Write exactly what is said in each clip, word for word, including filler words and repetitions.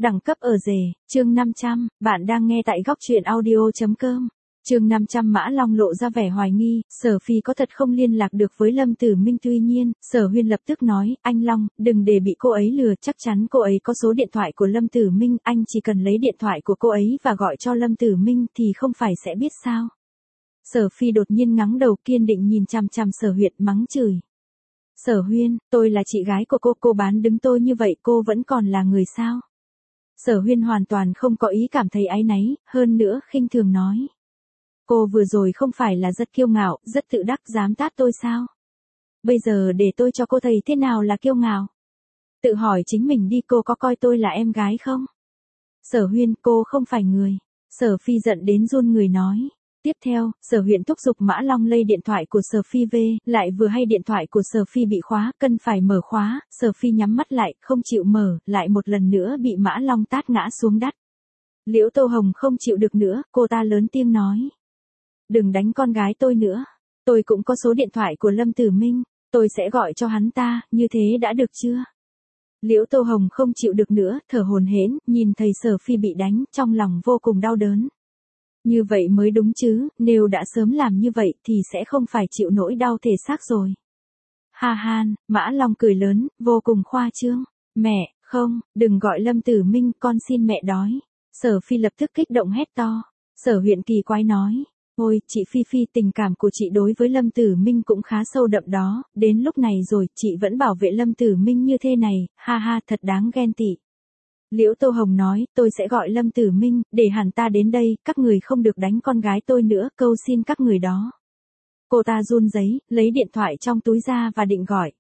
đẳng cấp ở rể, chương năm trăm, bạn đang nghe tại góc truyện audio.com. Chương năm trăm Mã Long lộ ra vẻ hoài nghi, Sở Phi có thật không liên lạc được với Lâm Tử Minh, tuy nhiên, Sở Huyên lập tức nói, anh Long, đừng để bị cô ấy lừa, chắc chắn cô ấy có số điện thoại của Lâm Tử Minh, anh chỉ cần lấy điện thoại của cô ấy và gọi cho Lâm Tử Minh thì không phải sẽ biết sao. Sở Phi đột nhiên ngắng đầu, kiên định nhìn chằm chằm Sở Huyên mắng chửi. Sở Huyên, tôi là chị gái của cô, cô bán đứng tôi như vậy cô vẫn còn là người sao? Sở Huyên hoàn toàn không có ý cảm thấy áy náy, hơn nữa khinh thường nói. Cô vừa rồi không phải là rất kiêu ngạo, rất tự đắc dám tát tôi sao? Bây giờ để tôi cho cô thấy thế nào là kiêu ngạo. Tự hỏi chính mình đi, cô có coi tôi là em gái không? Sở Huyên, cô không phải người. Sở Phi giận đến run người nói. Tiếp theo, Sở Huyên thúc giục Mã Long lây điện thoại của Sở Phi về, lại vừa hay điện thoại của Sở Phi bị khóa, cần phải mở khóa, Sở Phi nhắm mắt lại, không chịu mở, lại một lần nữa bị Mã Long tát ngã xuống đất. Liễu Tô Hồng không chịu được nữa, cô ta lớn tiếng nói. Đừng đánh con gái tôi nữa, tôi cũng có số điện thoại của Lâm Tử Minh, tôi sẽ gọi cho hắn ta, như thế đã được chưa? Liễu Tô Hồng không chịu được nữa, thở hổn hển, nhìn thầy Sở Phi bị đánh, trong lòng vô cùng đau đớn. Như vậy mới đúng chứ, nếu đã sớm làm như vậy thì sẽ không phải chịu nỗi đau thể xác rồi. Ha ha, Mã Long cười lớn, vô cùng khoa trương. Mẹ, không, đừng gọi Lâm Tử Minh, con xin mẹ đói. Sở Phi lập tức kích động hét to. Sở Huyên kỳ quái nói. Ôi, chị Phi Phi, tình cảm của chị đối với Lâm Tử Minh cũng khá sâu đậm đó, đến lúc này rồi, chị vẫn bảo vệ Lâm Tử Minh như thế này, ha ha, thật đáng ghen tị. Liễu Tô Hồng nói, tôi sẽ gọi Lâm Tử Minh, để hắn ta đến đây, các người không được đánh con gái tôi nữa, cầu xin các người đó. Cô ta run rẩy, lấy điện thoại trong túi ra và định gọi.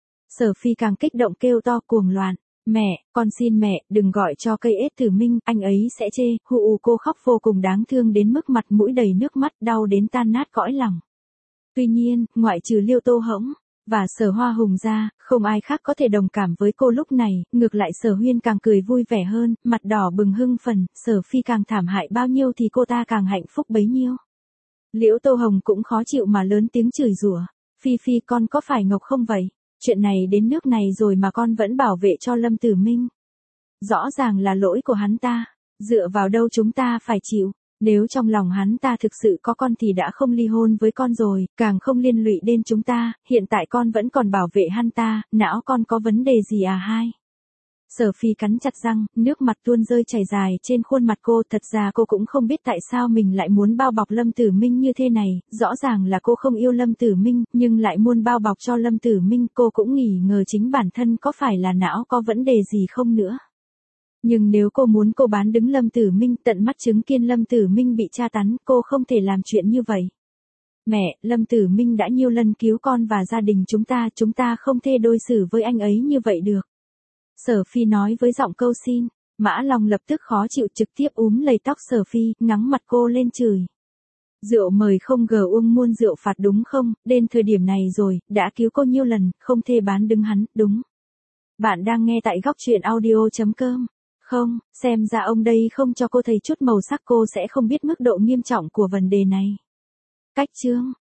Sở Phi càng kích động kêu to cuồng loạn. Mẹ, con xin mẹ, đừng gọi cho cây ết Tử Minh, anh ấy sẽ chê, hù ù cô khóc vô cùng đáng thương đến mức mặt mũi đầy nước mắt, đau đến tan nát cõi lòng. Tuy nhiên, ngoại trừ Liêu Tô Hồng và Sở Hoa Hùng ra, không ai khác có thể đồng cảm với cô lúc này, ngược lại Sở Huyên càng cười vui vẻ hơn, mặt đỏ bừng hưng phấn, Sở Phi càng thảm hại bao nhiêu thì cô ta càng hạnh phúc bấy nhiêu. Liễu Tô Hồng cũng khó chịu mà lớn tiếng chửi rủa, Phi Phi con có phải ngốc không vậy? Chuyện này đến nước này rồi mà con vẫn bảo vệ cho Lâm Tử Minh. Rõ ràng là lỗi của hắn ta, dựa vào đâu chúng ta phải chịu, nếu trong lòng hắn ta thực sự có con thì đã không ly hôn với con rồi, càng không liên lụy đến chúng ta, hiện tại con vẫn còn bảo vệ hắn ta, não con có vấn đề gì à hai? Sở Phi cắn chặt răng, nước mặt tuôn rơi chảy dài trên khuôn mặt cô, thật ra cô cũng không biết tại sao mình lại muốn bao bọc Lâm Tử Minh như thế này, rõ ràng là cô không yêu Lâm Tử Minh, nhưng lại muốn bao bọc cho Lâm Tử Minh, cô cũng nghi ngờ chính bản thân có phải là não có vấn đề gì không nữa. Nhưng nếu cô muốn cô bán đứng Lâm Tử Minh, tận mắt chứng kiến Lâm Tử Minh bị tra tấn, cô không thể làm chuyện như vậy. Mẹ, Lâm Tử Minh đã nhiều lần cứu con và gia đình chúng ta, chúng ta không thể đối xử với anh ấy như vậy được. Sở Phi nói với giọng câu xin, Mã Long lập tức khó chịu trực tiếp úm lấy tóc Sở Phi, ngắng mặt cô lên chửi. Rượu mời không gờ uống muôn rượu phạt đúng không, đến thời điểm này rồi, đã cứu cô nhiêu lần, không thể bán đứng hắn, đúng. Bạn đang nghe tại góc truyện audio.com. Không, xem ra ông đây không cho cô thấy chút màu sắc cô sẽ không biết mức độ nghiêm trọng của vấn đề này. Cách chương